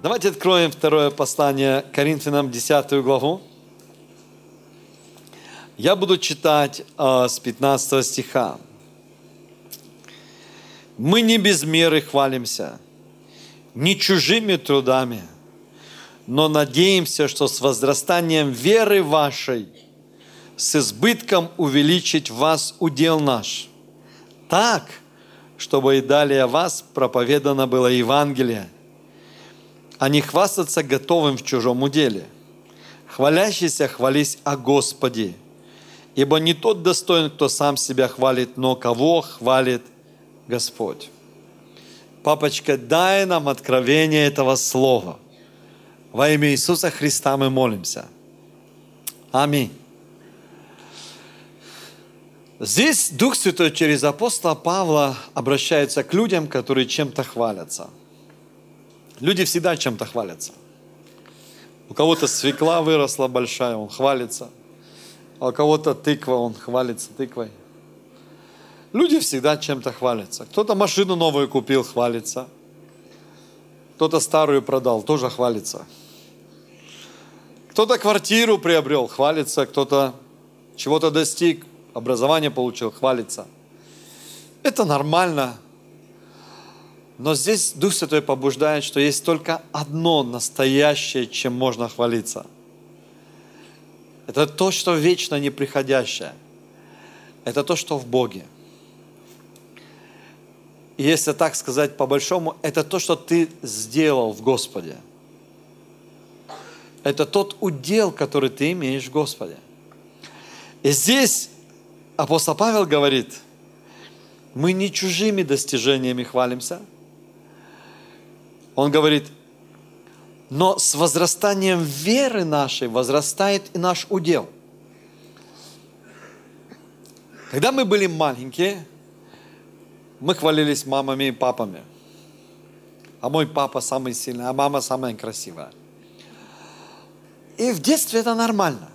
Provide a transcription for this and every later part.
Давайте откроем второе послание Коринфянам, 10 главу. Я буду читать с 15 стиха. «Мы не без меры хвалимся, не чужими трудами, но надеемся, что с возрастанием веры вашей, с избытком увеличить в вас удел наш, так, чтобы и далее о вас проповедано было Евангелие, а не хвастаться готовым в чужом уделе. Хвалящийся хвались о Господе, ибо не тот достоин, кто сам себя хвалит, но кого хвалит Господь». Папочка, дай нам откровение этого слова. Во имя Иисуса Христа мы молимся. Аминь. Здесь Дух Святой через апостола Павла обращается к людям, которые чем-то хвалятся. Люди всегда чем-то хвалятся. У кого-то свекла выросла большая, он хвалится. А у кого-то тыква, он хвалится тыквой. Люди всегда чем-то хвалятся. Кто-то машину новую купил, хвалится. Кто-то старую продал, тоже хвалится. Кто-то квартиру приобрел, хвалится. Кто-то чего-то достиг, образование получил, хвалится. Это нормально. Но здесь Дух Святой побуждает, что есть только одно настоящее, чем можно хвалиться. Это то, что вечно неприходящее. Это то, что в Боге. И если так сказать по-большому, это то, что ты сделал в Господе. Это тот удел, который ты имеешь в Господе. И здесь апостол Павел говорит, мы не чужими достижениями хвалимся. Он говорит, но с возрастанием веры нашей возрастает и наш удел. Когда мы были маленькие, мы хвалились мамами и папами. А мой папа самый сильный, а мама самая красивая. И в детстве это нормально.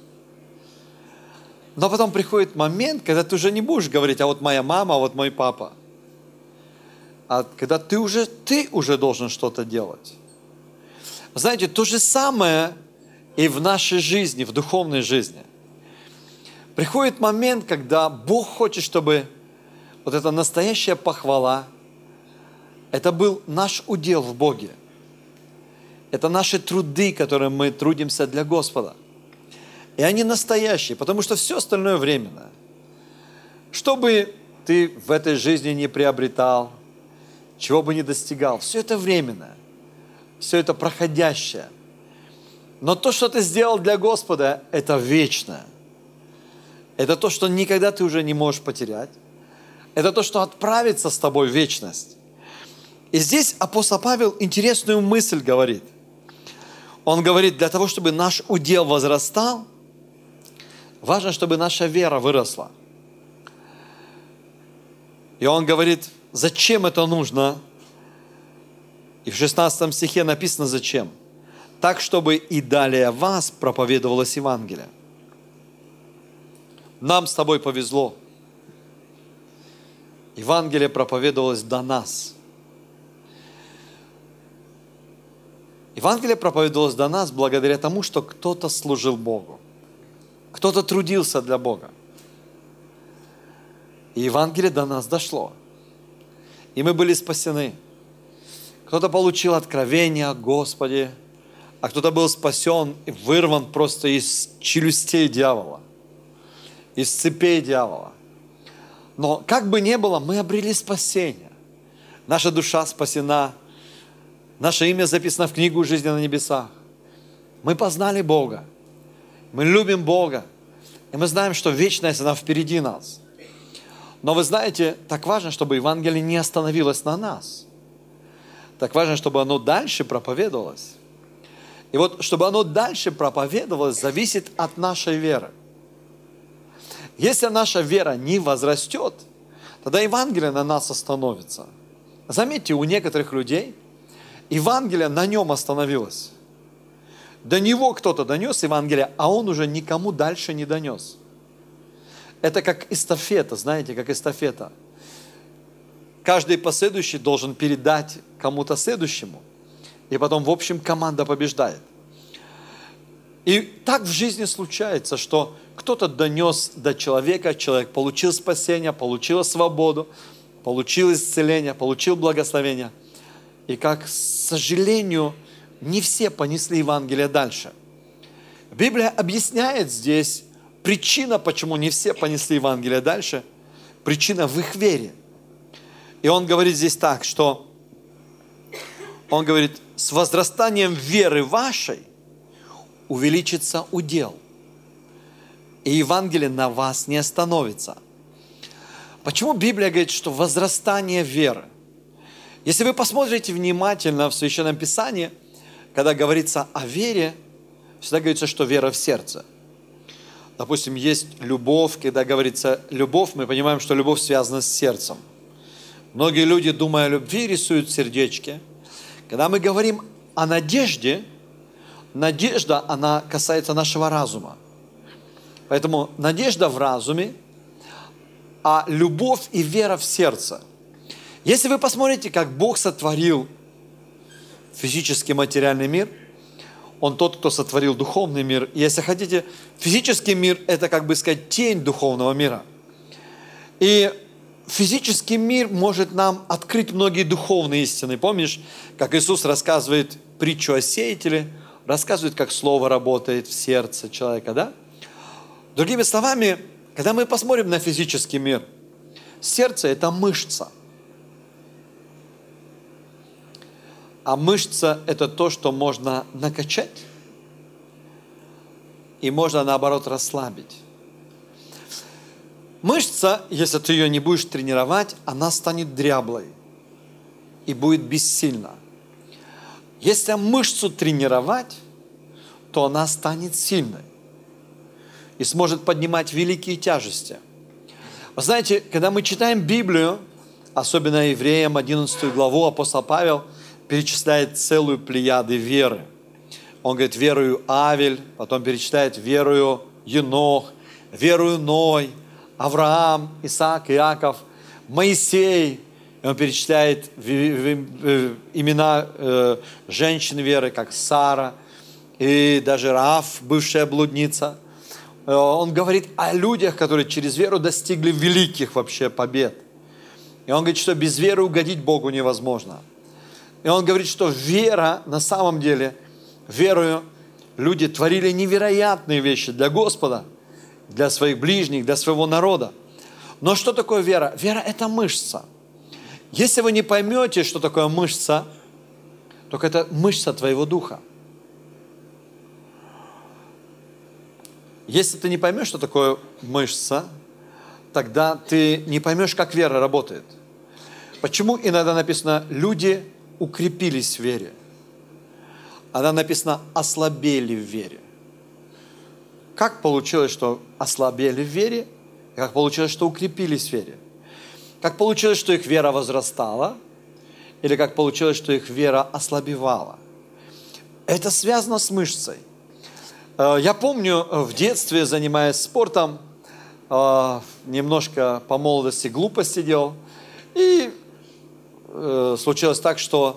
Но потом приходит момент, когда ты уже не будешь говорить, а вот моя мама, а вот мой папа. А когда ты уже должен что-то делать. Знаете, то же самое и в нашей жизни, в духовной жизни. Приходит момент, когда Бог хочет, чтобы вот эта настоящая похвала, это был наш удел в Боге. Это наши труды, которые мы трудимся для Господа. И они настоящие, потому что все остальное временно. Что бы ты в этой жизни не приобретал, чего бы не достигал, все это временно. Все это проходящее. Но то, что ты сделал для Господа, это вечно. Это то, что никогда ты уже не можешь потерять. Это то, что отправится с тобой в вечность. И здесь апостол Павел интересную мысль говорит. Он говорит, для того, чтобы наш удел возрастал, важно, чтобы наша вера выросла. И он говорит, зачем это нужно? И в 16 стихе написано зачем. Так, чтобы и далее вас проповедовалось Евангелие. Нам с тобой повезло. Евангелие проповедовалось до нас. Евангелие проповедовалось до нас благодаря тому, что кто-то служил Богу. Кто-то трудился для Бога. И Евангелие до нас дошло. И мы были спасены. Кто-то получил откровение о Господе, а кто-то был спасен и вырван просто из челюстей дьявола, из цепей дьявола. Но как бы ни было, мы обрели спасение. Наша душа спасена, наше имя записано в книгу жизни на небесах. Мы познали Бога, мы любим Бога, и мы знаем, что вечность, она впереди нас. Но вы знаете, так важно, чтобы Евангелие не остановилось на нас. Так важно, чтобы оно дальше проповедовалось. И вот, чтобы оно дальше проповедовалось, зависит от нашей веры. Если наша вера не возрастет, тогда Евангелие на нас остановится. Заметьте, у некоторых людей Евангелие на нем остановилось. До него кто-то донес Евангелие, а он уже никому дальше не донес. Это как эстафета, знаете, как эстафета. Каждый последующий должен передать кому-то следующему. и потом, в общем, команда побеждает. И так в жизни случается, что кто-то донес до человека, человек получил спасение, получил свободу, получил исцеление, получил благословение. И как, к сожалению, не все понесли Евангелие дальше. Библия объясняет здесь причина, почему не все понесли Евангелие дальше. Причина в их вере. И он говорит здесь так, что он говорит, с возрастанием веры вашей увеличится удел. И Евангелие на вас не остановится. Почему Библия говорит, что возрастание веры? Если вы посмотрите внимательно в Священном Писании, когда говорится о вере, всегда говорится, что вера в сердце. Допустим, есть любовь, когда говорится любовь, мы понимаем, что любовь связана с сердцем. Многие люди, думая о любви, рисуют сердечки. Когда мы говорим о надежде, надежда, она касается нашего разума. Поэтому надежда в разуме, а любовь и вера в сердце. Если вы посмотрите, как Бог сотворил физический материальный мир, Он тот, кто сотворил духовный мир. И если хотите, физический мир – это, как бы сказать, тень духовного мира. И физический мир может нам открыть многие духовные истины. Помнишь, как Иисус рассказывает притчу о сеятеле, рассказывает, как слово работает в сердце человека, да? Другими словами, когда мы посмотрим на физический мир, сердце – это мышца. А мышца – это то, что можно накачать и можно, наоборот, расслабить. Мышца, если ты ее не будешь тренировать, она станет дряблой и будет бессильна. Если мышцу тренировать, то она станет сильной и сможет поднимать великие тяжести. Вы знаете, когда мы читаем Библию, особенно Евреям 11 главу, апостол Павел перечисляет целую плеяду веры. Он говорит, верую Авель, потом перечисляет верую Енох, верую Ной, Авраам, Исаак, Иаков, Моисей. И он перечисляет имена женщин веры, как Сара и даже Раав, бывшая блудница. Он говорит о людях, которые через веру достигли великих вообще побед. И он говорит, что без веры угодить Богу невозможно. И он говорит, что вера, на самом деле, верою люди творили невероятные вещи для Господа, для своих ближних, для своего народа. Но что такое вера? Вера – это мышца. Если вы не поймете, что такое мышца, то это мышца твоего духа. Если ты не поймешь, что такое мышца, тогда ты не поймешь, как вера работает. Почему иногда написано «люди укрепились в вере», она написано «ослабели в вере». Как получилось, что ослабели в вере, и как получилось, что укрепились в вере? Как получилось, что их вера возрастала, или как получилось, что их вера ослабевала? Это связано с мышцей. Я помню, в детстве, занимаясь спортом, немножко по молодости глупости делал, и случилось так, что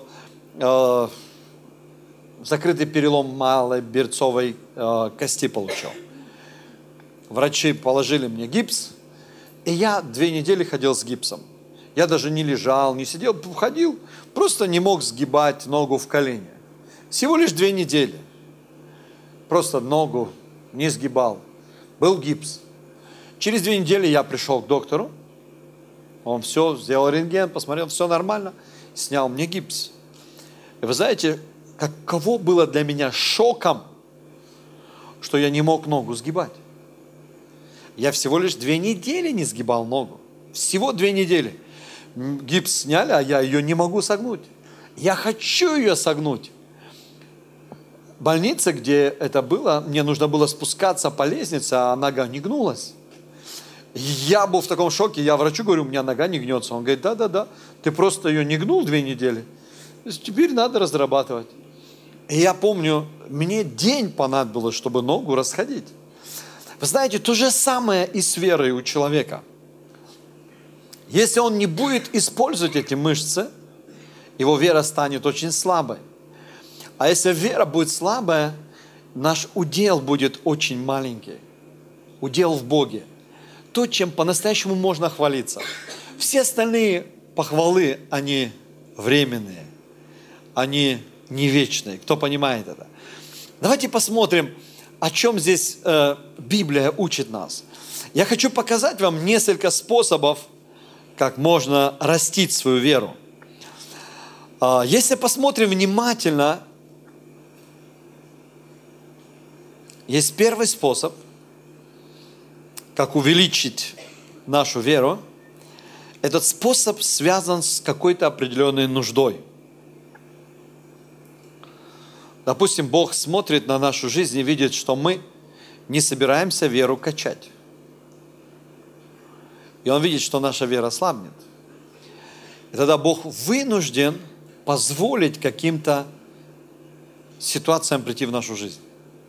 закрытый перелом малой берцовой кости получил. Врачи положили мне гипс, и я 2 недели ходил с гипсом. Я даже не лежал, не сидел, ходил, просто не мог сгибать ногу в колени. Всего лишь 2 недели. Просто ногу не сгибал. Был гипс. Через 2 недели я пришел к доктору. Он все, сделал рентген, посмотрел, все нормально. Снял мне гипс. И вы знаете, каково было для меня шоком, что я не мог ногу сгибать. Я всего лишь 2 недели не сгибал ногу. Всего 2 недели. Гипс сняли, а я ее не могу согнуть. Я хочу ее согнуть. В больнице, где это было, мне нужно было спускаться по лестнице, а нога не гнулась. Я был в таком шоке, я врачу говорю, у меня нога не гнется. Он говорит, да, ты просто ее не гнул 2 недели. Теперь надо разрабатывать. И я помню, мне день понадобилось, чтобы ногу расходить. Вы знаете, то же самое и с верой у человека. Если он не будет использовать эти мышцы, его вера станет очень слабой. А если вера будет слабая, наш удел будет очень маленький. Удел в Боге. То, чем по-настоящему можно хвалиться. Все остальные похвалы, они временные. Они не вечные. Кто понимает это? Давайте посмотрим, о чем здесь Библия учит нас. Я хочу показать вам несколько способов, как можно растить свою веру. Если посмотрим внимательно, есть первый способ, как увеличить нашу веру. Этот способ связан с какой-то определенной нуждой. Допустим, Бог смотрит на нашу жизнь и видит, что мы не собираемся веру качать. И Он видит, что наша вера слабнет. И тогда Бог вынужден позволить каким-то ситуациям прийти в нашу жизнь.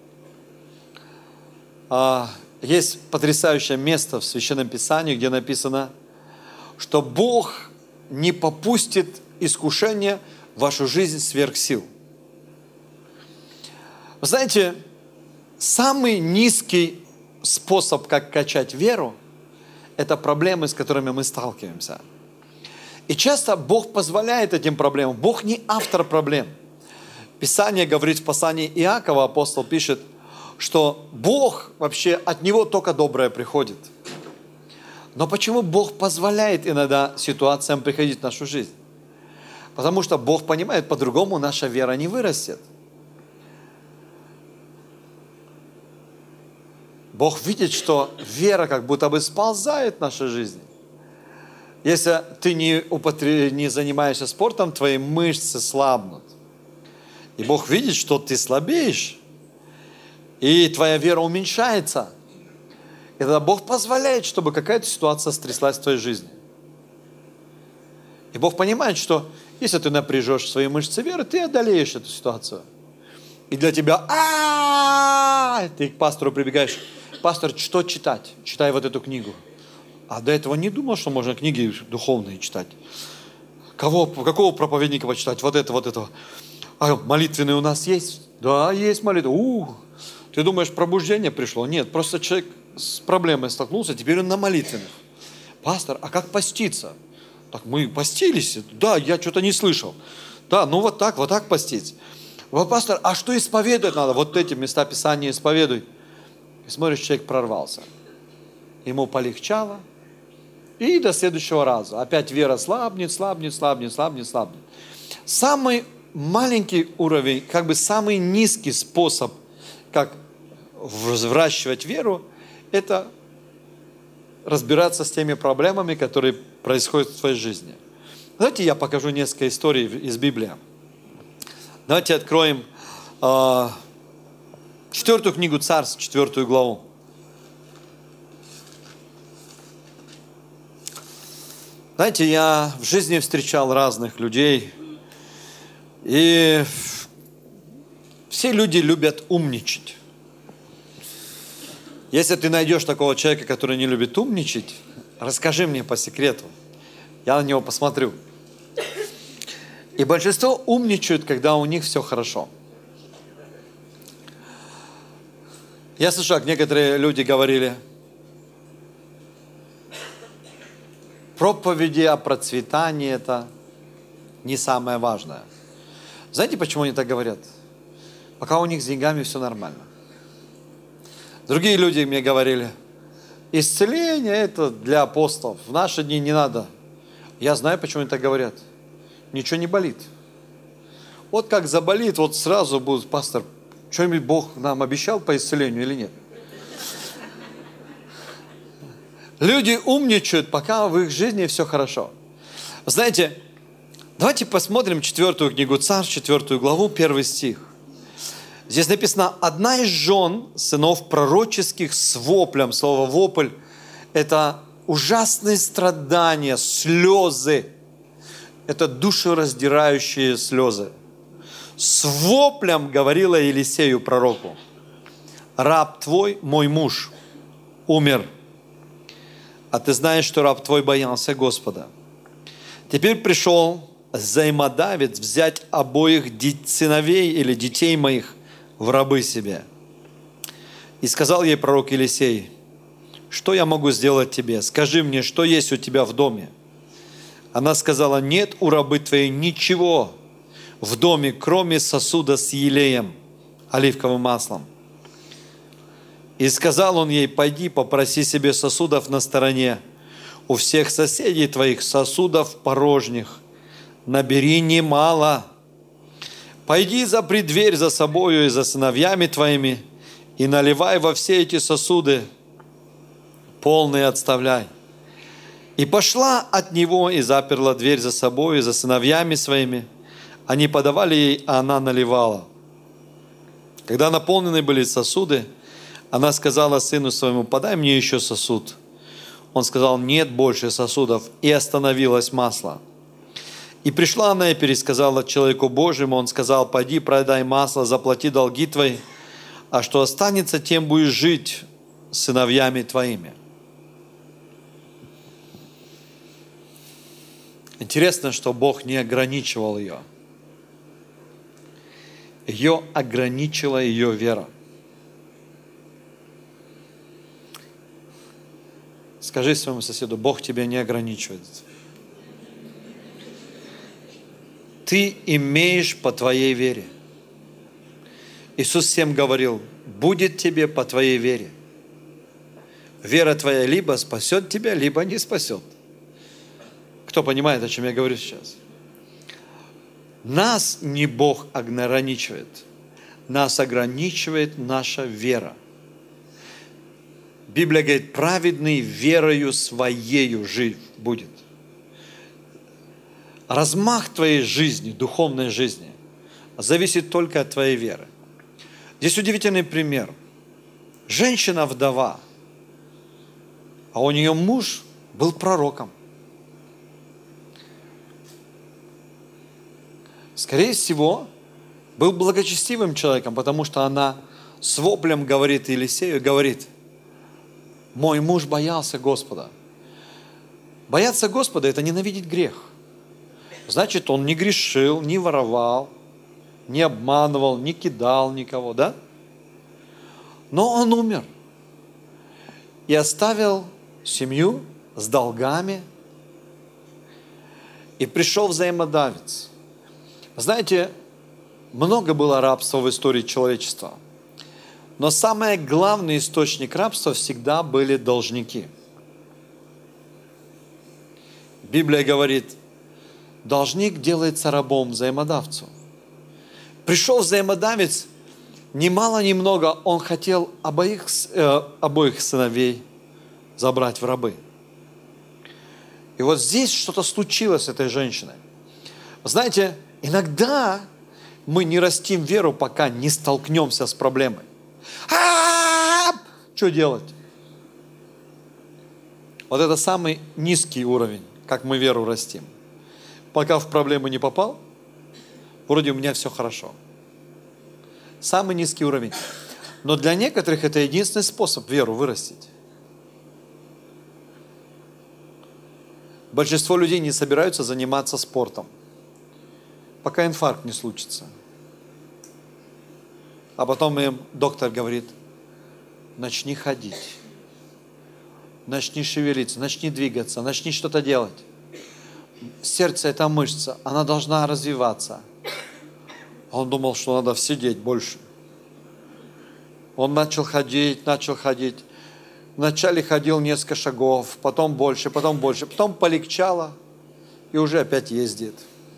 Есть потрясающее место в Священном Писании, где написано, что Бог не попустит искушения в вашу жизнь сверх сил. Вы знаете, самый низкий способ, как качать веру, это проблемы, с которыми мы сталкиваемся. И часто Бог позволяет этим проблемам. Бог не автор проблем. Писание говорит в послании Иакова, апостол пишет, что Бог вообще, от Него только доброе приходит. Но почему Бог позволяет иногда ситуациям приходить в нашу жизнь? Потому что Бог понимает, по-другому наша вера не вырастет. Бог видит, что вера как будто бы сползает в нашей жизни. Если ты не занимаешься спортом, твои мышцы слабнут. И Бог видит, что ты слабеешь. И твоя вера уменьшается. И тогда Бог позволяет, чтобы какая-то ситуация стряслась в твоей жизни. И Бог понимает, что если ты напряжешь свои мышцы веры, ты одолеешь эту ситуацию. И для тебя, ты к пастору прибегаешь, пастор, что читать? Читай вот эту книгу. А до этого не думал, что можно книги духовные читать. Какого проповедника почитать? Вот этого. А молитвенные у нас есть? Да, есть молитва. Ты думаешь, пробуждение пришло? Нет, просто человек с проблемой столкнулся, теперь он на молитвенных. Пастор, а как поститься? Так мы постились? Да, я что-то не слышал. Да, ну вот так поститься. Вот, пастор, а что исповедовать надо? Вот эти места Писания исповедуй. И смотришь, человек прорвался. Ему полегчало. И до следующего раза. Опять вера слабнет. Самый маленький уровень, как бы самый низкий способ, как взращивать веру, это разбираться с теми проблемами, которые происходят в твоей жизни. Давайте я покажу несколько историй из Библии. Давайте откроем 4 книгу Царств, 4 главу. Знаете, я в жизни встречал разных людей, и все люди любят умничать. Если ты найдешь такого человека, который не любит умничать, расскажи мне по секрету. Я на него посмотрю. И большинство умничают, когда у них все хорошо. Я слышал, как некоторые люди говорили, проповеди о процветании – это не самое важное. Знаете, почему они так говорят? Пока у них с деньгами все нормально. Другие люди мне говорили, исцеление – это для апостолов, в наши дни не надо. Я знаю, почему они так говорят. Ничего не болит. Вот как заболит, вот сразу будет, пастор, что-нибудь Бог нам обещал по исцелению или нет? Люди умничают, пока в их жизни все хорошо. Знаете, давайте посмотрим 4 книгу Царств, 4 главу, 1 стих. Здесь написано, одна из жен сынов пророческих с воплем. Слово вопль – это ужасные страдания, слезы. Это душераздирающие слезы. С воплем говорила Елисею пророку, раб твой, мой муж, умер. А ты знаешь, что раб твой боялся Господа. Теперь пришел взаимодавец взять обоих сыновей или детей моих в рабы себе. И сказал ей пророк Елисей: что я могу сделать тебе? Скажи мне, что есть у тебя в доме? Она сказала: нет у рабы твоей ничего в доме, кроме сосуда с елеем, оливковым маслом. И сказал он ей: пойди, попроси себе сосудов на стороне у всех соседей твоих, сосудов порожних, набери немало. Пойди, запри дверь за собою и за сыновьями твоими, и наливай во все эти сосуды, полные отставляй. И пошла от него и заперла дверь за собою и за сыновьями своими. Они подавали ей, а она наливала. Когда наполнены были сосуды, она сказала сыну своему: подай мне еще сосуд. Он сказал: нет больше сосудов. И остановилось масло. И пришла она и пересказала человеку Божьему. Он сказал: пойди, продай масло, заплати долги твои, а что останется, тем будешь жить с сыновьями твоими. Интересно, что Бог не ограничивал ее. Ее ограничила ее вера. Скажи своему соседу: Бог тебя не ограничивает. Ты имеешь по твоей вере. Иисус всем говорил: будет тебе по твоей вере. Вера твоя либо спасет тебя, либо не спасет. Кто понимает, о чем я говорю сейчас? Нас не Бог ограничивает. Нас ограничивает наша вера. Библия говорит: праведный верою своею жив будет. Размах твоей жизни, духовной жизни, зависит только от твоей веры. Здесь удивительный пример. Женщина-вдова, а у нее муж был пророком. Скорее всего, был благочестивым человеком, потому что она с воплем говорит Елисею, говорит: мой муж боялся Господа. Бояться Господа – это ненавидеть грех. Значит, он не грешил, не воровал, не обманывал, не кидал никого, да? Но он умер и оставил семью с долгами, и пришел взаимодавец. Знаете, много было рабства в истории человечества, но самый главный источник рабства всегда были должники. Библия говорит: должник делается рабом взаимодавцу. Пришел взаимодавец, ни мало ни много, он хотел обоих сыновей забрать в рабы. И вот здесь что-то случилось с этой женщиной. Знаете, иногда мы не растим веру, пока не столкнемся с проблемой. Что делать? Вот это самый низкий уровень, как мы веру растим. Пока в проблему не попал, вроде у меня все хорошо. Самый низкий уровень. Но для некоторых это единственный способ веру вырастить. Большинство людей не собираются заниматься спортом, пока инфаркт не случится. А потом им доктор говорит: начни ходить, начни шевелиться, начни двигаться, начни что-то делать. Сердце – это мышца, она должна развиваться. Он думал, что надо сидеть больше. Он начал ходить. Вначале ходил несколько шагов, потом больше, потом полегчало, и уже опять ездит.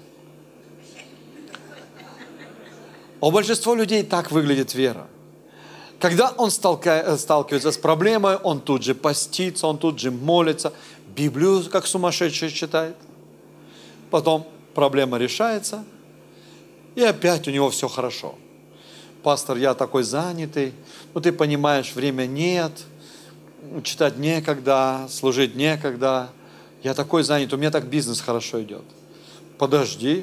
У большинства людей так выглядит вера. Когда он сталкивается с проблемой, он тут же постится, он тут же молится, Библию как сумасшедший читает. Потом проблема решается, и опять у него все хорошо. Пастор, я такой занятый, ты понимаешь, время нет, читать некогда, служить некогда. Я такой занят, у меня так бизнес хорошо идет. Подожди.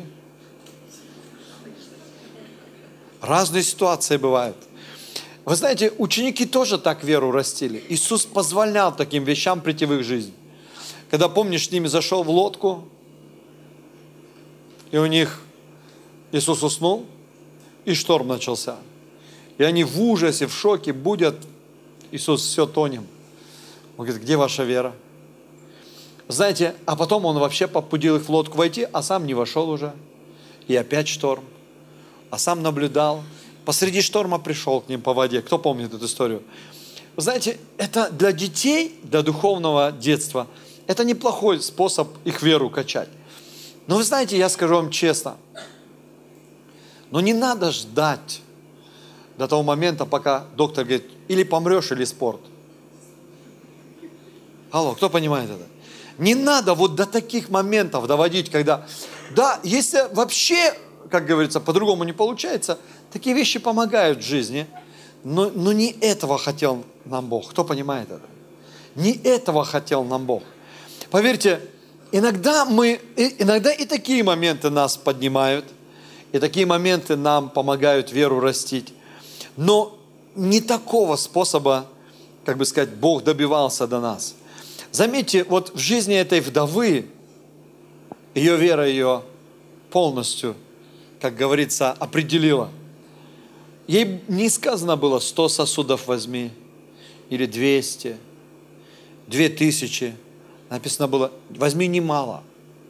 Разные ситуации бывают. Вы знаете, ученики тоже так веру растили. Иисус позволял таким вещам прийти в их жизнь. Когда, помнишь, с ними зашел в лодку, И у них Иисус уснул, и шторм начался. И они в ужасе, в шоке будят. Иисус, все, тонем. Он говорит, где ваша вера? Знаете, а потом он вообще побудил их в лодку войти, а сам не вошел уже. И опять шторм. А сам наблюдал. Посреди шторма пришел к ним по воде. Кто помнит эту историю? Вы знаете, это для детей, для духовного детства, это неплохой способ их веру качать. Но вы знаете, я скажу вам честно, но не надо ждать до того момента, пока доктор говорит, или помрешь, или спорт. Алло, кто понимает это? Не надо вот до таких моментов доводить, когда, да, если вообще, как говорится, по-другому не получается, такие вещи помогают в жизни, но не этого хотел нам Бог. Кто понимает это? Не этого хотел нам Бог. Поверьте, иногда и такие моменты нас поднимают, и такие моменты нам помогают веру растить. Но не такого способа, как бы сказать, Бог добивался до нас. Заметьте, вот в жизни этой вдовы, ее вера ее полностью, как говорится, определила. Ей не сказано было 100 сосудов возьми, или 200, 2000. Написано было, возьми немало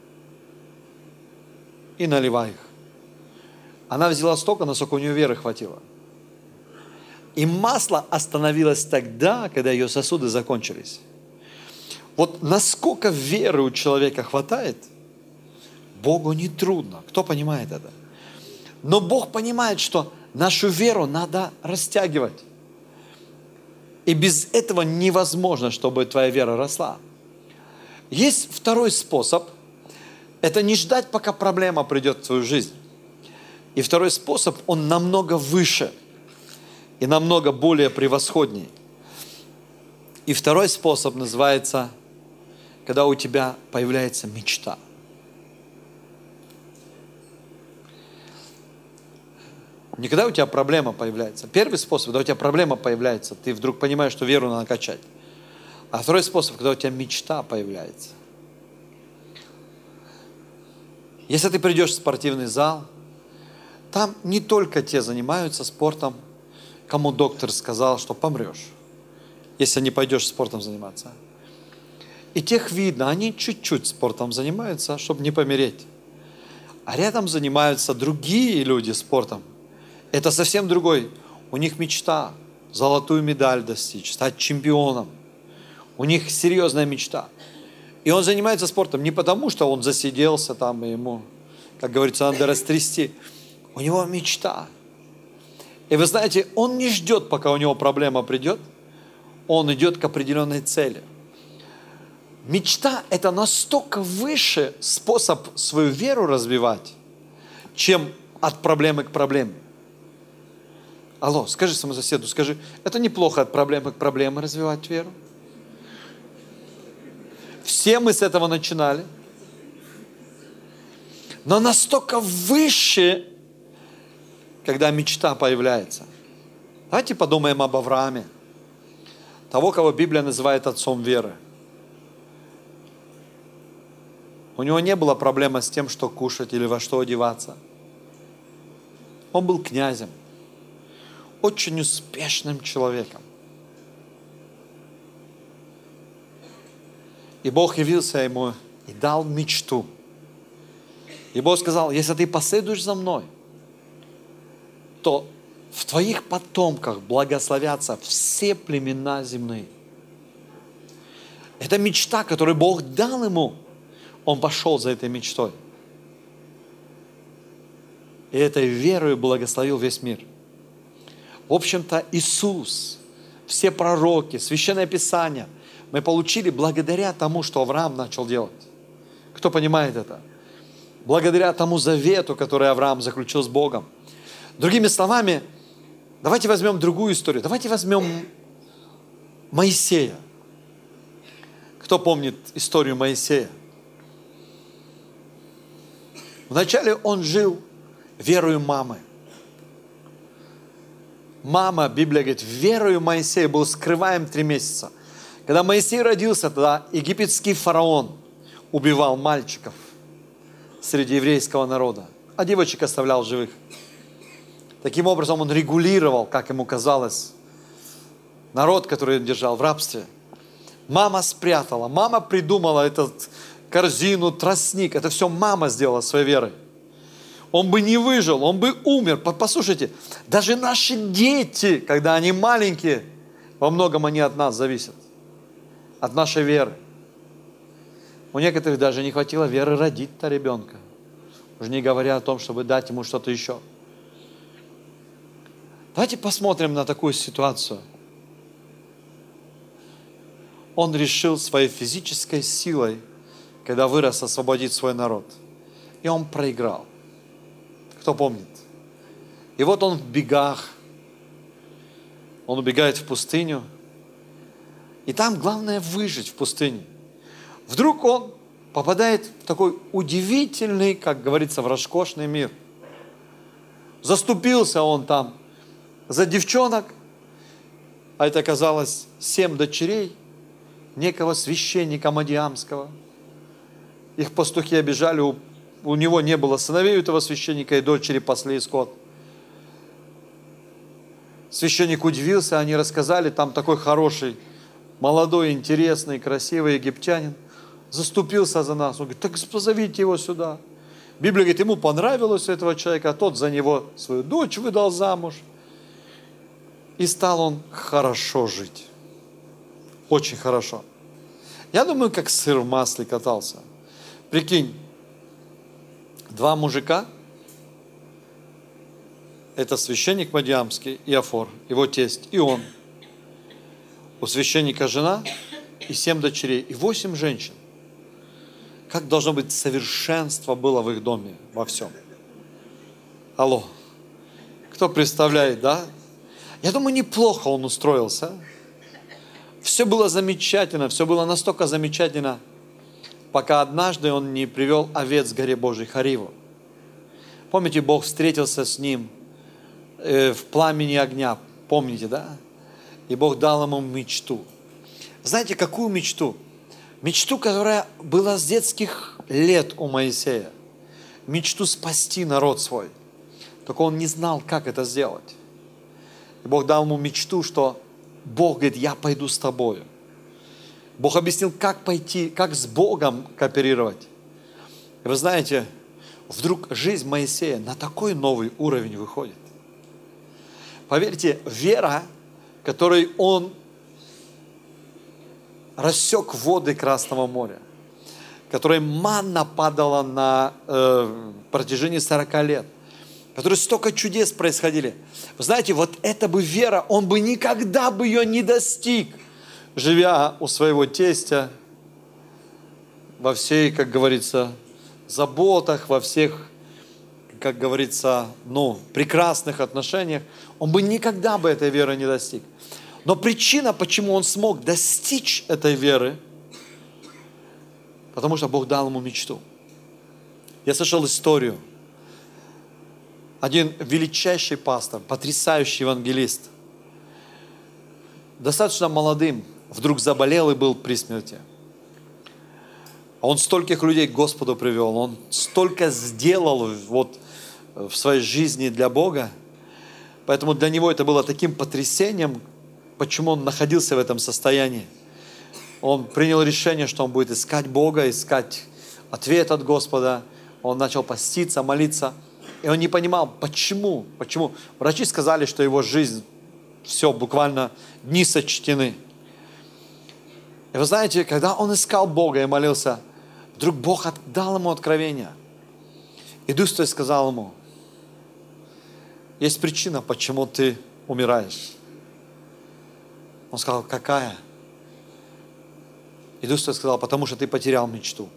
и наливай их. Она взяла столько, насколько у нее веры хватило. И масло остановилось тогда, когда ее сосуды закончились. Вот насколько веры у человека хватает, Богу не трудно. Кто понимает это? Но Бог понимает, что нашу веру надо растягивать. И без этого невозможно, чтобы твоя вера росла. Есть второй способ. Это не ждать, пока проблема придет в твою жизнь. И второй способ, он намного выше и намного более превосходней. И второй способ называется, когда у тебя появляется мечта. Не когда у тебя проблема появляется. Первый способ, когда у тебя проблема появляется, ты вдруг понимаешь, что веру надо качать. А второй способ, когда у тебя мечта появляется. Если ты придешь в спортивный зал, там не только те занимаются спортом, кому доктор сказал, что помрешь, если не пойдешь спортом заниматься. И тех видно, они чуть-чуть спортом занимаются, чтобы не помереть. А рядом занимаются другие люди спортом. Это совсем другой. У них мечта золотую медаль достичь, стать чемпионом. У них серьезная мечта. И он занимается спортом не потому, что он засиделся там, и ему, как говорится, надо растрясти. У него мечта. И вы знаете, он не ждет, пока у него проблема придет. Он идет к определенной цели. Мечта – это настолько выше способ свою веру развивать, чем от проблемы к проблеме. Алло, скажи своему соседу, скажи, это неплохо от проблемы к проблеме развивать веру? Все мы с этого начинали. Но настолько выше, когда мечта появляется. Давайте подумаем об Аврааме, того, кого Библия называет отцом веры. У него не было проблемы с тем, что кушать или во что одеваться. Он был князем, очень успешным человеком. И Бог явился ему и дал мечту. И Бог сказал, если ты последуешь за мной, то в твоих потомках благословятся все племена земные. Это мечта, которую Бог дал ему. Он пошел за этой мечтой. И этой верой благословил весь мир. В общем-то, Иисус, все пророки, Священное Писание мы получили благодаря тому, что Авраам начал делать. Кто понимает это? Благодаря тому завету, который Авраам заключил с Богом. Другими словами, давайте возьмем другую историю. Давайте возьмем Моисея. Кто помнит историю Моисея? Вначале он жил верою мамы. Мама, Библия говорит, верою Моисея был скрываем 3 месяца. Когда Моисей родился, тогда египетский фараон убивал мальчиков среди еврейского народа, а девочек оставлял живых. Таким образом, он регулировал, как ему казалось, народ, который он держал в рабстве. Мама спрятала, мама придумала этот корзину, тростник. Это все мама сделала своей верой. Он бы не выжил, он бы умер. Послушайте, даже наши дети, когда они маленькие, во многом они от нас зависят, от нашей веры. У некоторых даже не хватило веры родить-то ребенка, уже не говоря о том, чтобы дать ему что-то еще. Давайте посмотрим на такую ситуацию. Он решил своей физической силой, когда вырос, освободить свой народ. И он проиграл. Кто помнит? И вот он в бегах. Он убегает в пустыню. И там главное выжить в пустыне. Вдруг он попадает в такой удивительный, как говорится, в роскошный мир. Заступился он там за девчонок, а это оказалось 7 дочерей некого священника Мадиамского. Их пастухи обижали, у него не было сыновей у этого священника, и дочери пасли скот. Священник удивился, они рассказали, там такой хороший, молодой, интересный, красивый египтянин заступился за нас. Он говорит, так позовите его сюда. Библия говорит, ему понравилось у этого человека, а тот за него свою дочь выдал замуж. И стал он хорошо жить. Очень хорошо. Я думаю, как сыр в масле катался. Прикинь, 2 мужика, это священник Мадиамский и Афор, его тесть, и он. У священника жена и 7 дочерей, и 8 женщин. Как должно быть совершенство было в их доме во всем. Алло, кто представляет, да? Я думаю, неплохо он устроился. Все было замечательно, все было настолько замечательно, пока однажды он не привел овец к горе Божьей Хариву. Помните, Бог встретился с ним в пламени огня, помните, да? И Бог дал ему мечту. Знаете, какую мечту? Мечту, которая была с детских лет у Моисея. Мечту спасти народ свой. Только он не знал, как это сделать. И Бог дал ему мечту, что Бог говорит, я пойду с тобою. Бог объяснил, как пойти, как с Богом кооперировать. И вы знаете, вдруг жизнь Моисея на такой новый уровень выходит. Поверьте, вера, которой он рассек воды Красного моря, которой манна падала на протяжении 40 лет, которые столько чудес происходили. Вы знаете, вот эта бы вера, он бы никогда бы ее не достиг, живя у своего тестя во всей, как говорится, заботах, во всех, как говорится, прекрасных отношениях. Он бы никогда бы этой веры не достиг. Но причина, почему он смог достичь этой веры, потому что Бог дал ему мечту. Я слышал историю. Один величайший пастор, потрясающий евангелист, достаточно молодым, вдруг заболел и был при смерти. Он стольких людей к Господу привел, он столько сделал в своей жизни для Бога, поэтому для него это было таким потрясением, почему он находился в этом состоянии. Он принял решение, что он будет искать Бога, искать ответ от Господа. Он начал поститься, молиться. И он не понимал, почему. Врачи сказали, что его жизнь, все, буквально дни сочтены. И вы знаете, когда он искал Бога и молился, вдруг Бог дал ему откровение. И Дух Святой сказал ему, есть причина, почему ты умираешь. Он сказал, какая? И Дух Святой сказал, потому что ты потерял мечту.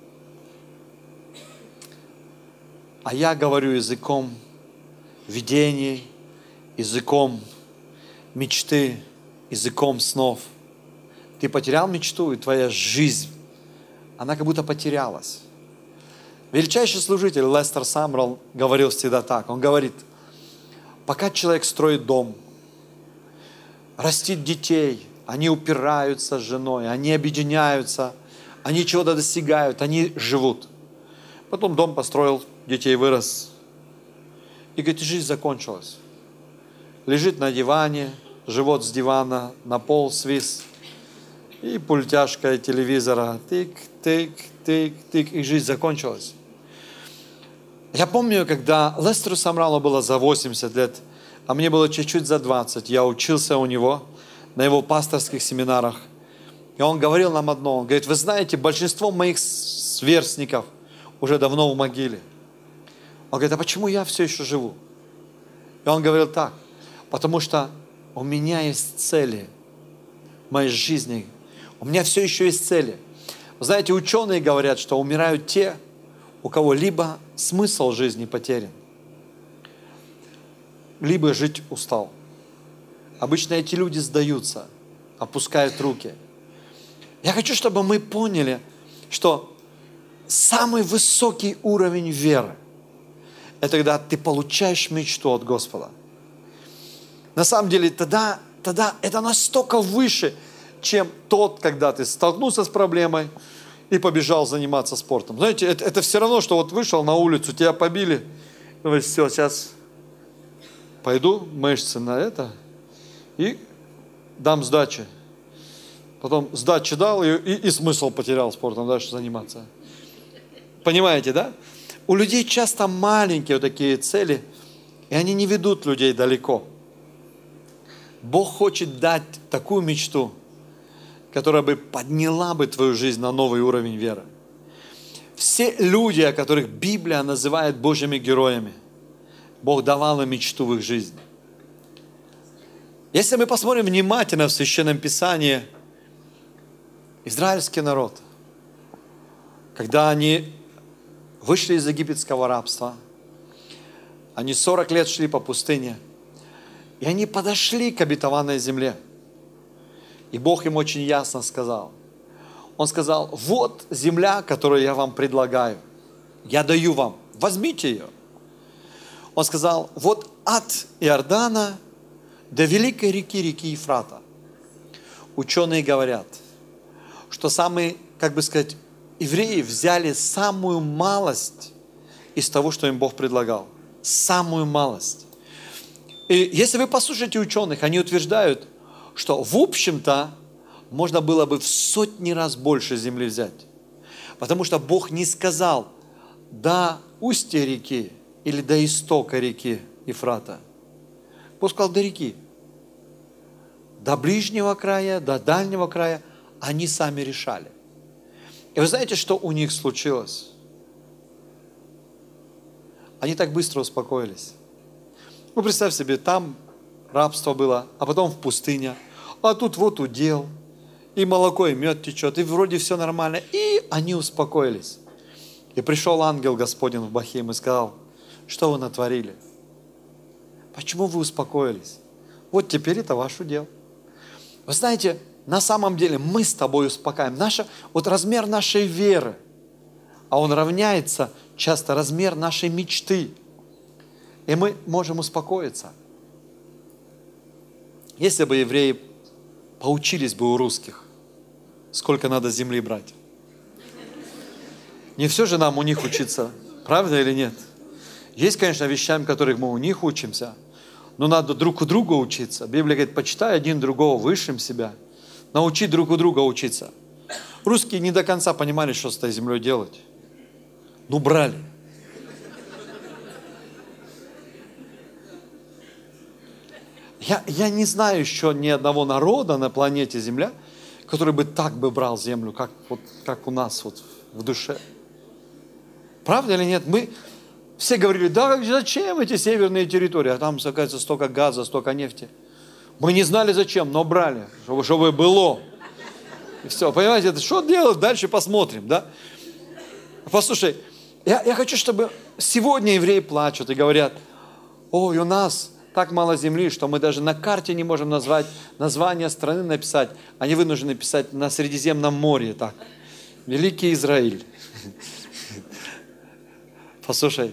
А я говорю языком видений, языком мечты, языком снов. Ты потерял мечту, и твоя жизнь, она как будто потерялась. Величайший служитель Лестер Самрал говорил всегда так. Он говорит, пока человек строит дом, растит детей, они упираются с женой, они объединяются, они чего-то достигают, они живут. Потом дом построил, детей вырос. И говорит, жизнь закончилась. Лежит на диване, живот с дивана, на пол свис. И пультяшка телевизора. Тык, тык, тык, тык. И жизнь закончилась. Я помню, когда Лестеру Самралу было за 80 лет, а мне было чуть-чуть за 20. Я учился у него на его пасторских семинарах. И он говорил нам одно. Он говорит, вы знаете, большинство моих сверстников уже давно в могиле. Он говорит, а почему я все еще живу? И он говорил так, потому что у меня есть цели в моей жизни. У меня все еще есть цели. Вы знаете, ученые говорят, что умирают те, у кого либо смысл жизни потерян, либо жить устал. Обычно эти люди сдаются, опускают руки. Я хочу, чтобы мы поняли, что самый высокий уровень веры – это когда ты получаешь мечту от Господа. На самом деле, тогда это настолько выше, чем тот, когда ты столкнулся с проблемой и побежал заниматься спортом. Знаете, это все равно, что вот вышел на улицу, тебя побили, говоришь, все, сейчас пойду мышцы на это и дам сдачи. Потом сдачи дал и смысл потерял спортом дальше заниматься. Понимаете, да? У людей часто маленькие вот такие цели, и они не ведут людей далеко. Бог хочет дать такую мечту, которая бы подняла бы твою жизнь на новый уровень веры. Все люди, о которых Библия называет Божьими героями, Бог давал им мечту в их жизни. Если мы посмотрим внимательно в Священном Писании, израильский народ, когда они вышли из египетского рабства, они 40 лет шли по пустыне, и они подошли к обетованной земле. И Бог им очень ясно сказал. Он сказал, вот земля, которую я вам предлагаю. Я даю вам, возьмите ее. Он сказал, вот от Иордана до великой реки Ефрата. Ученые говорят, что самые, евреи взяли самую малость из того, что им Бог предлагал. Самую малость. И если вы послушаете ученых, они утверждают, что в общем-то можно было бы в сотни раз больше земли взять. Потому что Бог не сказал до устья реки или до истока реки Ефрата. Бог сказал до реки. До ближнего края, до дальнего края они сами решали. И вы знаете, что у них случилось? Они так быстро успокоились. Ну, представь себе, там рабство было, а потом в пустыне, а тут вот удел, и молоко, и мед течет, и вроде все нормально. И они успокоились. И пришел ангел Господень в Бахим и сказал, что вы натворили? Почему вы успокоились? Вот теперь это ваш удел. Вы знаете, на самом деле мы с тобой успокаиваем. Вот размер нашей веры, а он равняется часто размер нашей мечты. И мы можем успокоиться. Если бы евреи поучились бы у русских, сколько надо земли брать. Не все же нам у них учиться, правда или нет? Есть, конечно, вещам, которых мы у них учимся, но надо друг у друга учиться. Библия говорит, почитай один другого высшим себя, научи друг у друга учиться. Русские не до конца понимали, что с этой землей делать. Ну, брали. Я не знаю еще ни одного народа на планете Земля, который бы так бы брал землю, как у нас вот в душе. Правда или нет? Мы все говорили, да зачем эти северные территории? А там, оказывается, столько газа, столько нефти. Мы не знали зачем, но брали, чтобы было. И все, понимаете, это что делать? Дальше посмотрим, да? Послушай, я хочу, чтобы сегодня евреи плачут и говорят, ой, у нас так мало земли, что мы даже на карте не можем назвать название страны написать. Они вынуждены писать на Средиземном море так. Великий Израиль. Послушай,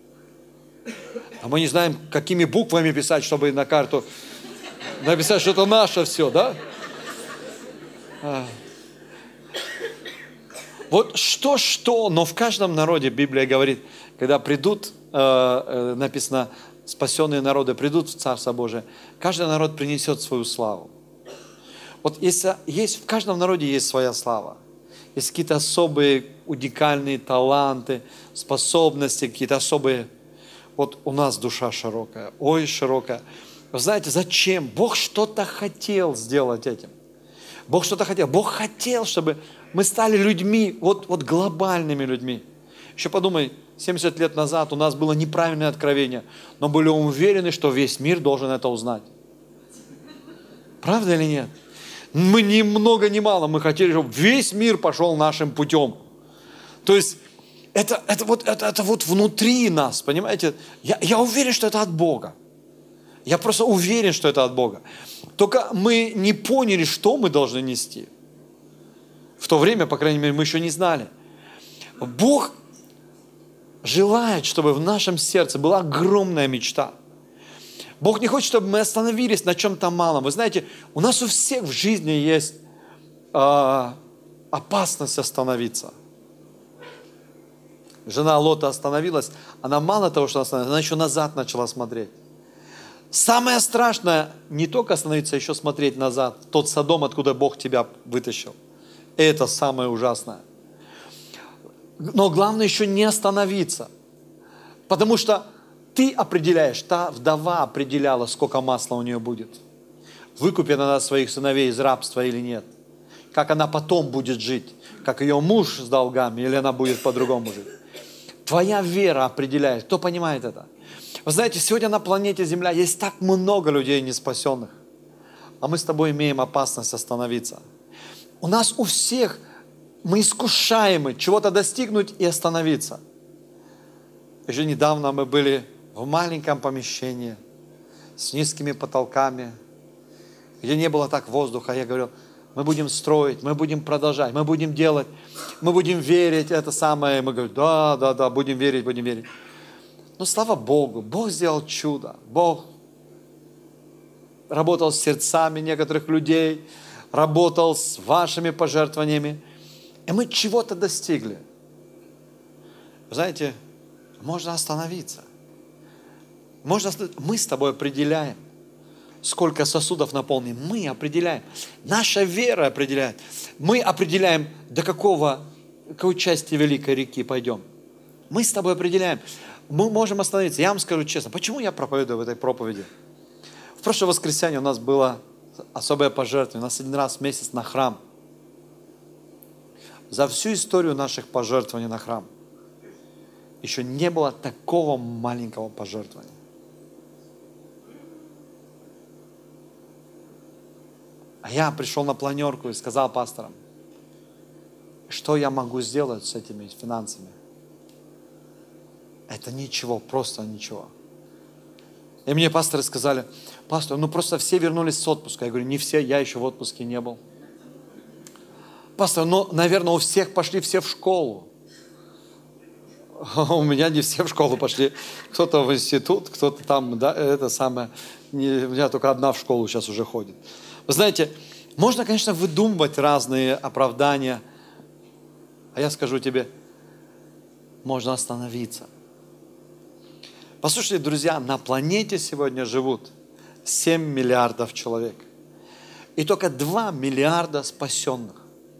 а мы не знаем, какими буквами писать, чтобы на карту написать, что это наше все, да? Вот что, но в каждом народе, Библия говорит, когда придут, написано, спасенные народы придут в Царство Божие, каждый народ принесет свою славу. Вот есть в каждом народе есть своя слава. Есть какие-то особые, уникальные таланты, способности, какие-то особые. Вот у нас душа широкая, ой, широкая. Вы знаете, зачем? Бог что-то хотел сделать этим. Бог что-то хотел. Бог хотел, чтобы мы стали людьми, вот глобальными людьми. Еще подумай, 70 лет назад у нас было неправильное откровение, но были уверены, что весь мир должен это узнать. Правда или нет? Мы ни много ни мало, мы хотели, чтобы весь мир пошел нашим путем. То есть это вот внутри нас, понимаете? Я уверен, что это от Бога. Я просто уверен, что это от Бога. Только мы не поняли, что мы должны нести. В то время, по крайней мере, мы еще не знали. Бог желает, чтобы в нашем сердце была огромная мечта. Бог не хочет, чтобы мы остановились на чем-то малом. Вы знаете, у нас у всех в жизни есть опасность остановиться. Жена Лота остановилась, она мало того, что остановилась, она еще назад начала смотреть. Самое страшное не только остановиться, а еще смотреть назад, в тот Содом, откуда Бог тебя вытащил. Это самое ужасное. Но главное еще не остановиться, потому что ты определяешь, та вдова определяла, сколько масла у нее будет. Выкупит она своих сыновей из рабства или нет. Как она потом будет жить. Как ее муж с долгами, или она будет по-другому жить. Твоя вера определяет. Кто понимает это? Вы знаете, сегодня на планете Земля есть так много людей неспасенных. А мы с тобой имеем опасность остановиться. У нас у всех мы искушаемы чего-то достигнуть и остановиться. Еще недавно мы были в маленьком помещении с низкими потолками, где не было так воздуха. Я говорил, мы будем строить, мы будем продолжать, мы будем делать, мы будем верить, это самое. Мы говорим, да, будем верить, будем верить. Но слава Богу, Бог сделал чудо. Бог работал с сердцами некоторых людей, работал с вашими пожертвованиями. И мы чего-то достигли. Вы знаете, можно остановиться. Мы с тобой определяем, сколько сосудов наполним. Мы определяем. Наша вера определяет. Мы определяем, до какой части великой реки пойдем. Мы с тобой определяем. Мы можем остановиться. Я вам скажу честно, почему я проповедую в этой проповеди? В прошлое воскресенье у нас было особое пожертвование. У нас один раз в месяц на храм. За всю историю наших пожертвований на храм еще не было такого маленького пожертвования. А я пришел на планерку и сказал пасторам, что я могу сделать с этими финансами. Это ничего, просто ничего. И мне пасторы сказали, пастор, просто все вернулись с отпуска. Я говорю, не все, я еще в отпуске не был. Пастор, наверное, у всех пошли все в школу. У меня не все в школу пошли. Кто-то в институт, кто-то там, да, это самое. У меня только одна в школу сейчас уже ходит. Вы знаете, можно, конечно, выдумывать разные оправдания. А я скажу тебе, можно остановиться. Послушайте, друзья, на планете сегодня живут 7 миллиардов человек. И только 2 миллиарда спасенных.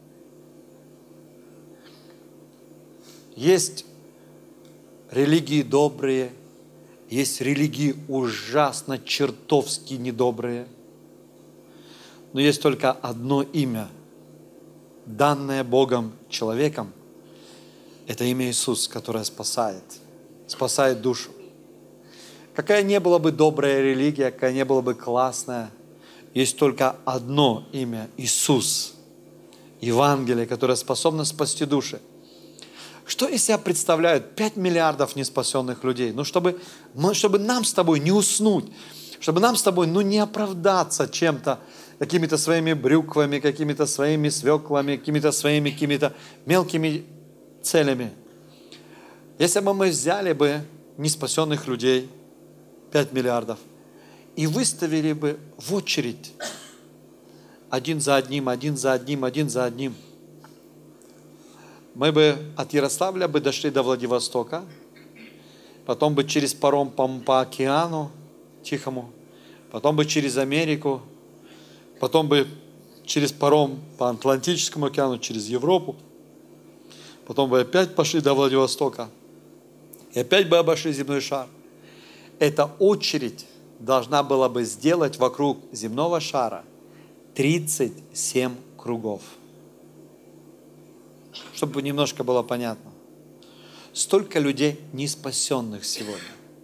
Есть религии добрые, есть религии ужасно, чертовски недобрые. Но есть только одно имя, данное Богом человеком. Это имя Иисус, которое спасает душу. Какая не была бы добрая религия, какая не была бы классная, есть только одно имя – Иисус. Евангелие, которое способно спасти души. Что из себя представляют 5 миллиардов неспасенных людей? Чтобы нам с тобой не уснуть, чтобы нам с тобой не оправдаться чем-то, какими-то своими брюквами, какими-то своими свеклами, какими-то мелкими целями. Если бы мы взяли бы неспасенных людей, 5 миллиардов, и выставили бы в очередь, один за одним, мы бы от Ярославля бы дошли до Владивостока, потом бы через паром по океану Тихому, потом бы через Америку, потом бы через паром по Атлантическому океану, через Европу, потом бы опять пошли до Владивостока, и опять бы обошли земной шар. Эта очередь должна была бы сделать вокруг земного шара 37 кругов. Чтобы немножко было понятно. Столько людей не спасенных сегодня.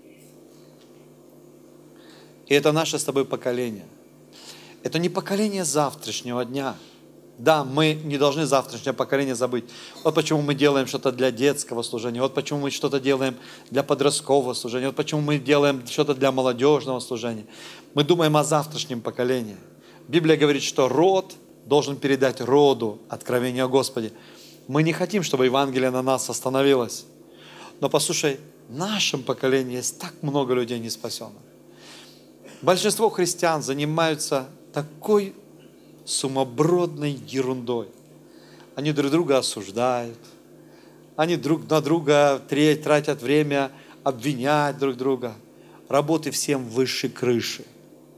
И это наше с тобой поколение. Это не поколение завтрашнего дня. Да, мы не должны завтрашнее поколение забыть. Вот почему мы делаем что-то для детского служения, вот почему мы что-то делаем для подросткового служения, вот почему мы делаем что-то для молодежного служения. Мы думаем о завтрашнем поколении. Библия говорит, что род должен передать роду откровение о Господе. Мы не хотим, чтобы Евангелие на нас остановилось. Но послушай, в нашем поколении есть так много людей не спасенных. Большинство христиан занимаются такой сумасбродной ерундой. Они друг друга осуждают, они друг на друга тратят время обвинять друг друга. Работы всем выше крыши.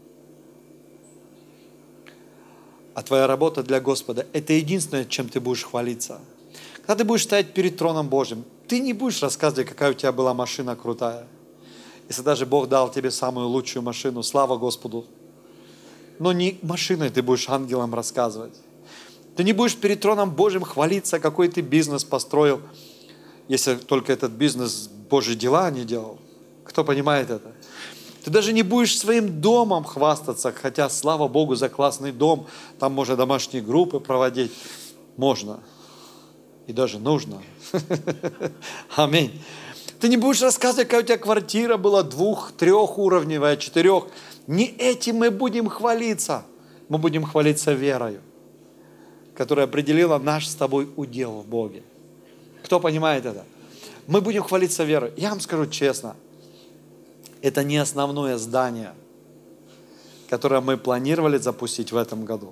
А твоя работа для Господа – это единственное, чем ты будешь хвалиться. Когда ты будешь стоять перед троном Божьим, ты не будешь рассказывать, какая у тебя была машина крутая. Если даже Бог дал тебе самую лучшую машину, слава Господу. Но не машиной ты будешь ангелам рассказывать. Ты не будешь перед троном Божьим хвалиться, какой ты бизнес построил, если только этот бизнес Божьи дела не делал. Кто понимает это? Ты даже не будешь своим домом хвастаться, хотя, слава Богу, за классный дом, там можно домашние группы проводить. Можно. И даже нужно. Аминь. Ты не будешь рассказывать, какая у тебя квартира была 2-3-уровневая, 4. Не этим мы будем хвалиться. Мы будем хвалиться верою, которая определила наш с тобой удел в Боге. Кто понимает это? Мы будем хвалиться верой. Я вам скажу честно, это не основное здание, которое мы планировали запустить в этом году.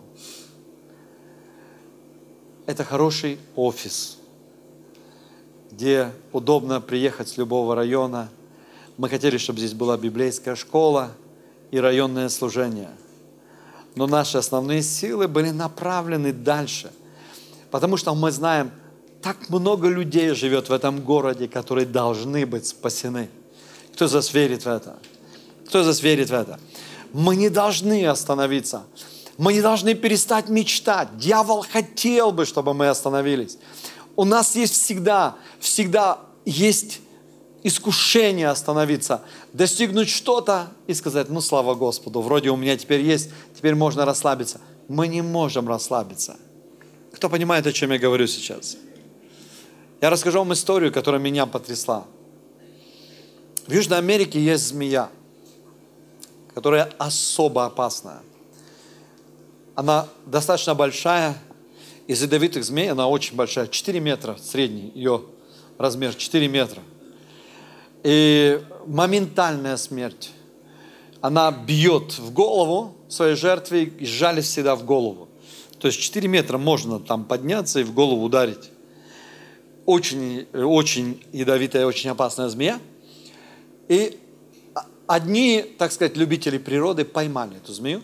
Это хороший офис, где удобно приехать с любого района. Мы хотели, чтобы здесь была библейская школа и районное служение. Но наши основные силы были направлены дальше. Потому что мы знаем, так много людей живет в этом городе, которые должны быть спасены. Кто из вас верит в это? Кто из вас верит в это? Мы не должны остановиться. Мы не должны перестать мечтать. Дьявол хотел бы, чтобы мы остановились. У нас есть всегда есть искушение остановиться, достигнуть что-то и сказать, ну, слава Господу, вроде у меня теперь есть, теперь можно расслабиться. Мы не можем расслабиться. Кто понимает, о чем я говорю сейчас? Я расскажу вам историю, которая меня потрясла. В Южной Америке есть змея, которая особо опасная. Она достаточно большая. Из ядовитых змей она очень большая. 4 метра средний ее размер. 4 метра. И моментальная смерть. Она бьет в голову своей жертве и жалит всегда в голову. То есть 4 метра можно там подняться и в голову ударить. Очень, очень ядовитая, очень опасная змея. И одни, так сказать, любители природы поймали эту змею.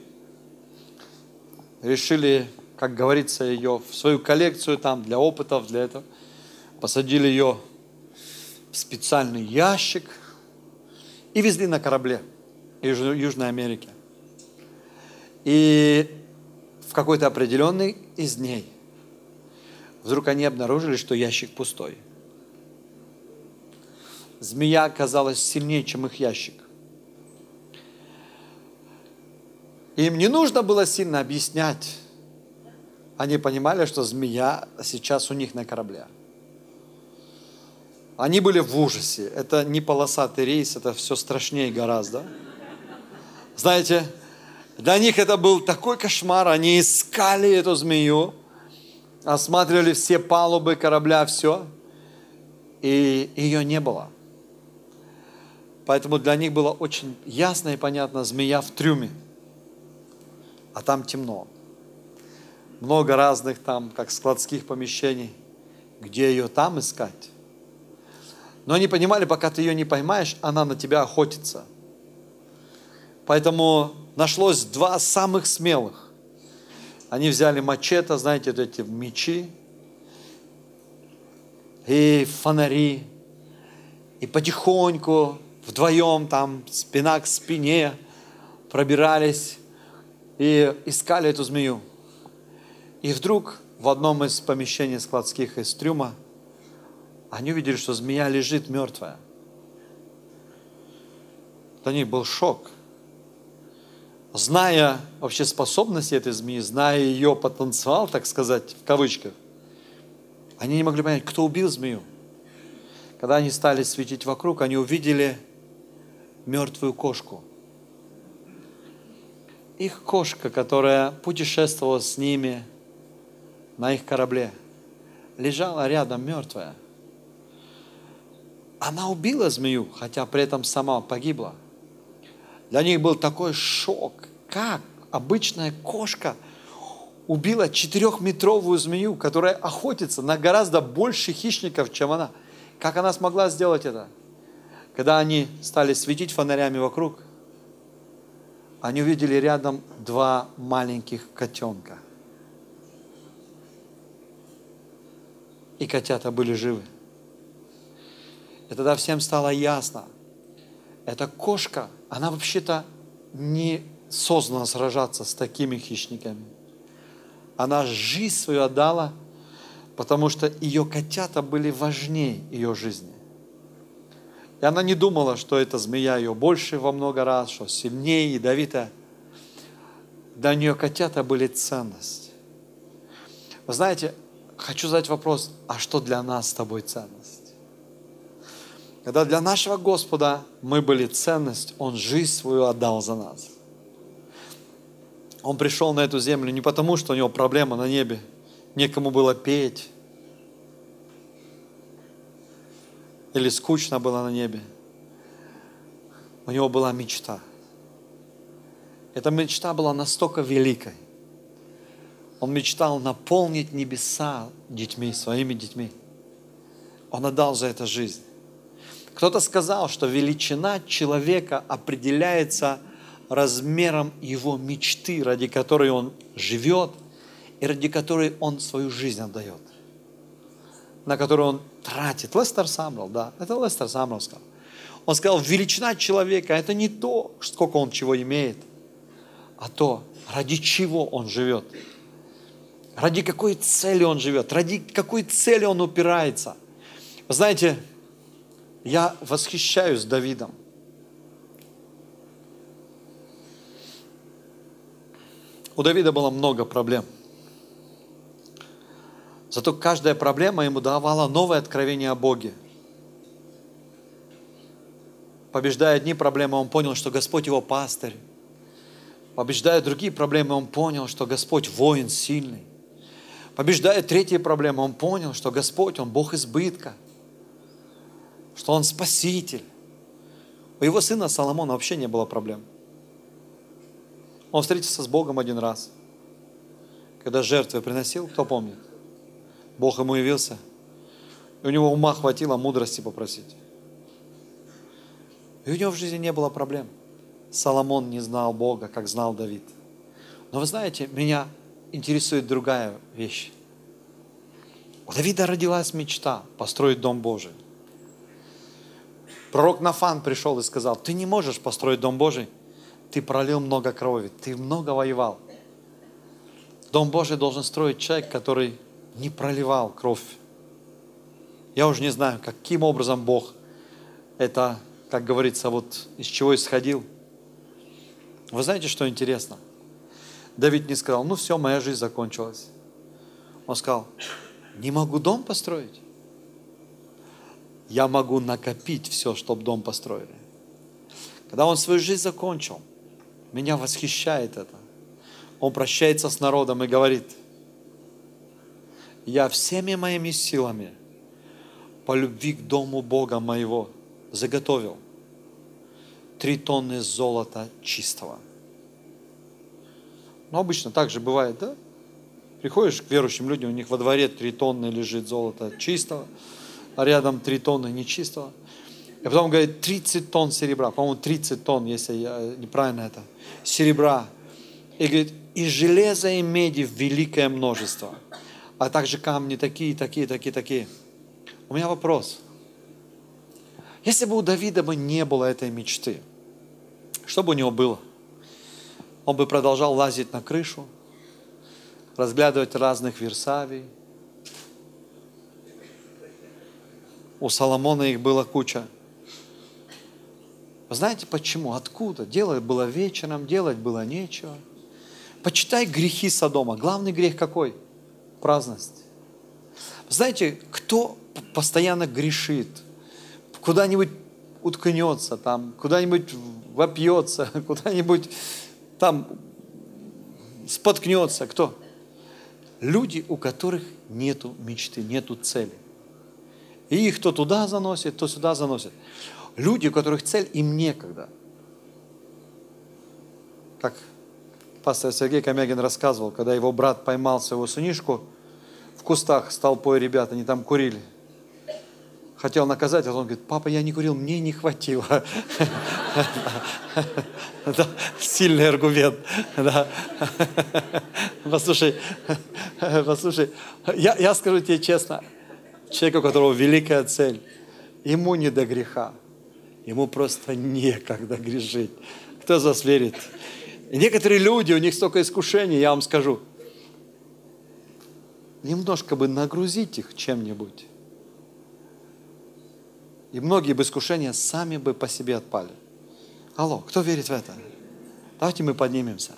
Решили, как говорится, ее в свою коллекцию там для опытов, для этого. Посадили ее в специальный ящик и везли на корабле из Южной Америки. И в какой-то определенный из дней вдруг они обнаружили, что ящик пустой. Змея оказалась сильнее, чем их ящик. Им не нужно было сильно объяснять. Они понимали, что змея сейчас у них на корабле. Они были в ужасе. Это не полосатый рейс, это все страшнее гораздо. Знаете, для них это был такой кошмар. Они искали эту змею, осматривали все палубы корабля, все. И ее не было. Поэтому для них было очень ясно и понятно, змея в трюме. А там темно. Много разных там, как складских помещений. Где ее там искать? Но они понимали, пока ты ее не поймаешь, она на тебя охотится. Поэтому нашлось два самых смелых. Они взяли мачете, знаете, вот эти мечи и фонари. И потихоньку, вдвоем там, спина к спине, пробирались и искали эту змею. И вдруг в одном из помещений складских из трюма они увидели, что змея лежит мертвая. Для них был шок. Зная вообще способности этой змеи, зная ее потенциал, так сказать, в кавычках, они не могли понять, кто убил змею. Когда они стали светить вокруг, они увидели мертвую кошку. Их кошка, которая путешествовала с ними на их корабле, лежала рядом мертвая. Она убила змею, хотя при этом сама погибла. Для них был такой шок. Как обычная кошка убила 4-метровую змею, которая охотится на гораздо больше хищников, чем она. Как она смогла сделать это? Когда они стали светить фонарями вокруг, они увидели рядом 2 маленьких котенка. И котята были живы. И тогда всем стало ясно. Эта кошка, она вообще-то не создана сражаться с такими хищниками. Она жизнь свою отдала, потому что ее котята были важнее ее жизни. И она не думала, что эта змея ее больше во много раз, что сильнее, ядовитая. Для нее котята были ценность. Вы знаете, хочу задать вопрос, а что для нас с тобой ценность? Когда для нашего Господа мы были ценность, Он жизнь свою отдал за нас. Он пришел на эту землю не потому, что у него проблема на небе, некому было петь, или скучно было на небе. У него была мечта. Эта мечта была настолько великой. Он мечтал наполнить небеса детьми, своими детьми. Он отдал за это жизнь. Кто-то сказал, что величина человека определяется размером его мечты, ради которой он живет и ради которой он свою жизнь отдает, на которую он тратит. Лестер Самрелл, да, это Лестер Самрелл сказал. Он сказал, величина человека – это не то, сколько он чего имеет, а то, ради чего он живет, ради какой цели он живет, ради какой цели он упирается. Вы знаете, я восхищаюсь Давидом. У Давида было много проблем. Зато каждая проблема ему давала новое откровение о Боге. Побеждая одни проблемы, он понял, что Господь его пастырь. Побеждая другие проблемы, он понял, что Господь воин сильный. Побеждая третьи проблемы, он понял, что Господь, Он Бог избытка. Что Он Спаситель. У его сына Соломона вообще не было проблем. Он встретился с Богом один раз. Когда жертвы приносил, кто помнит? Бог ему явился. И у него ума хватило мудрости попросить. И у него в жизни не было проблем. Соломон не знал Бога, как знал Давид. Но вы знаете, меня интересует другая вещь. У Давида родилась мечта построить Дом Божий. Пророк Нафан пришел и сказал, ты не можешь построить Дом Божий, ты пролил много крови, ты много воевал. Дом Божий должен строить человек, который не проливал кровь. Я уже не знаю, каким образом Бог это, как говорится, вот из чего исходил. Вы знаете, что интересно? Давид не сказал, ну все, моя жизнь закончилась. Он сказал, не могу дом построить. Я могу накопить все, чтобы дом построили. Когда он свою жизнь закончил, меня восхищает это. Он прощается с народом и говорит, я всеми моими силами по любви к дому Бога моего заготовил 3 тонны золота чистого. Но обычно так же бывает, да? Приходишь к верующим людям, у них во дворе 3 тонны лежит золота чистого, а рядом 3 тонны нечистого. И потом говорит, 30 тонн серебра, по-моему, 30 тонн, если я неправильно это, серебра. И говорит, и железа, и меди в великое множество, а также камни такие, такие, такие, такие. У меня вопрос. Если бы у Давида бы не было этой мечты, что бы у него было? Он бы продолжал лазить на крышу, разглядывать разных Версавий. У Соломона их было куча. Вы знаете почему? Откуда? Делать было вечером, делать было нечего. Почитай грехи Содома. Главный грех какой? Праздность. Знаете, кто постоянно грешит, куда-нибудь уткнется, там, куда-нибудь вопьется, куда-нибудь там споткнется. Кто? Люди, у которых нету мечты, нету цели. И их то туда заносит, то сюда заносит. Люди, у которых цель, им некогда. Как пастор Сергей Комягин рассказывал, когда его брат поймал своего сынишку в кустах с толпой ребят, они там курили. Хотел наказать, а он говорит, папа, я не курил, мне не хватило. Сильный аргумент. Послушай, я скажу тебе честно, человек, у которого великая цель, ему не до греха, ему просто некогда грешить. Кто из вас верит? И некоторые люди, у них столько искушений, я вам скажу, немножко бы нагрузить их чем-нибудь, и многие бы искушения сами бы по себе отпали. Алло, кто верит в это? Давайте мы поднимемся.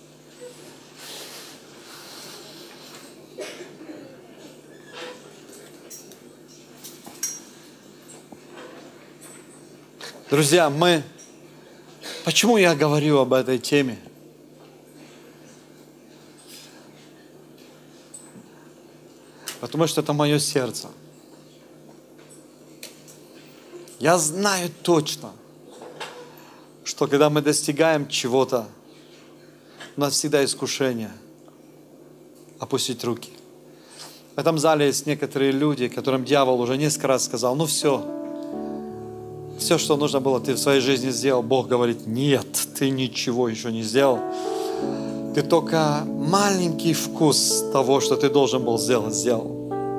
Друзья, почему я говорю об этой теме? Потому что это мое сердце. Я знаю точно, что когда мы достигаем чего-то, у нас всегда искушение опустить руки. В этом зале есть некоторые люди, которым дьявол уже несколько раз сказал, ну все, что нужно было, ты в своей жизни сделал. Бог говорит, нет, ты ничего еще не сделал. Ты только маленький вкус того, что ты должен был сделать, сделал.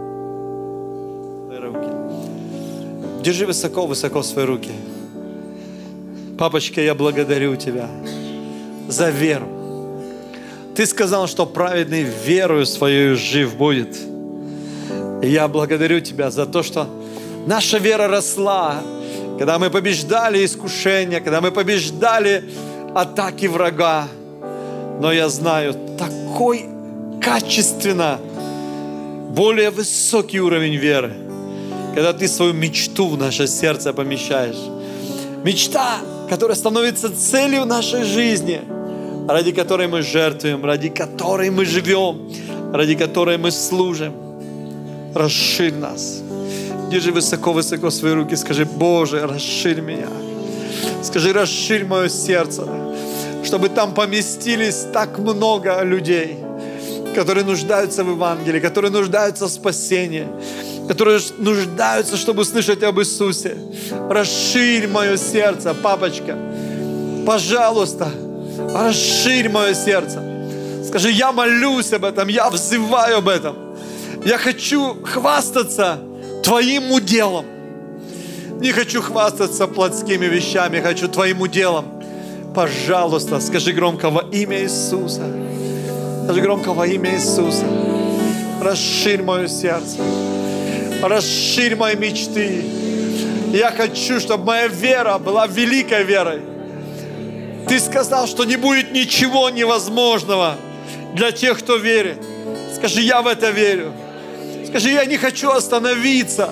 Держи высоко-высоко свои руки. Папочка, я благодарю Тебя за веру. Ты сказал, что праведный верою своей жив будет. И я благодарю Тебя за то, что наша вера росла, когда мы побеждали искушения, когда мы побеждали атаки врага. Но я знаю, такой качественно более высокий уровень веры, когда ты свою мечту в наше сердце помещаешь. Мечта, которая становится целью нашей жизни, ради которой мы жертвуем, ради которой мы живем, ради которой мы служим. Расширь нас. Держи высоко-высоко свои руки, скажи, Боже, расширь меня. Скажи, расширь мое сердце, чтобы там поместились так много людей, которые нуждаются в Евангелии, которые нуждаются в спасении, которые нуждаются, чтобы услышать об Иисусе. Расширь мое сердце, папочка. Пожалуйста, расширь мое сердце. Скажи, я молюсь об этом, я взываю об этом. Я хочу хвастаться Твоим уделом. Не хочу хвастаться плотскими вещами, хочу Твоим уделом. Пожалуйста, скажи громко во имя Иисуса. Скажи громко во имя Иисуса. Расширь мое сердце. Расширь мои мечты. Я хочу, чтобы моя вера была великой верой. Ты сказал, что не будет ничего невозможного для тех, кто верит. Скажи, я в это верю. Скажи, я не хочу остановиться,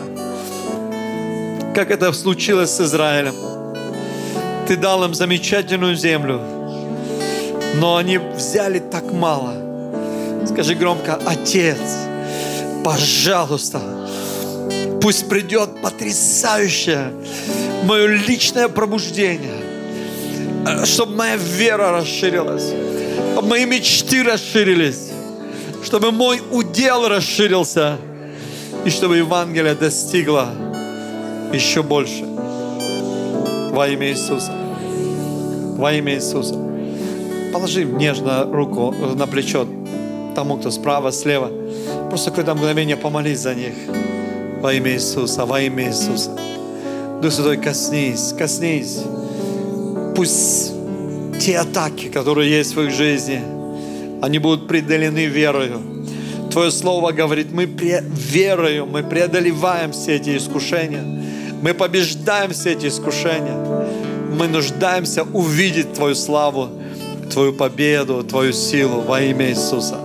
как это случилось с Израилем. Ты дал им замечательную землю, но они взяли так мало. Скажи громко, Отец, пожалуйста, пусть придет потрясающее мое личное пробуждение, чтобы моя вера расширилась, чтобы мои мечты расширились, чтобы мой удел расширился, и чтобы Евангелие достигло еще больше. Во имя Иисуса. Во имя Иисуса. Положи нежно руку на плечо тому, кто справа, слева. Просто какое-то мгновение помолись за них. Во имя Иисуса, во имя Иисуса. Дух Святой, коснись, коснись. Пусть те атаки, которые есть в их жизни, они будут преодолены верою. Твое Слово говорит, мы верою, мы преодолеваем все эти искушения. Мы побеждаем все эти искушения. Мы нуждаемся увидеть Твою славу, Твою победу, Твою силу во имя Иисуса.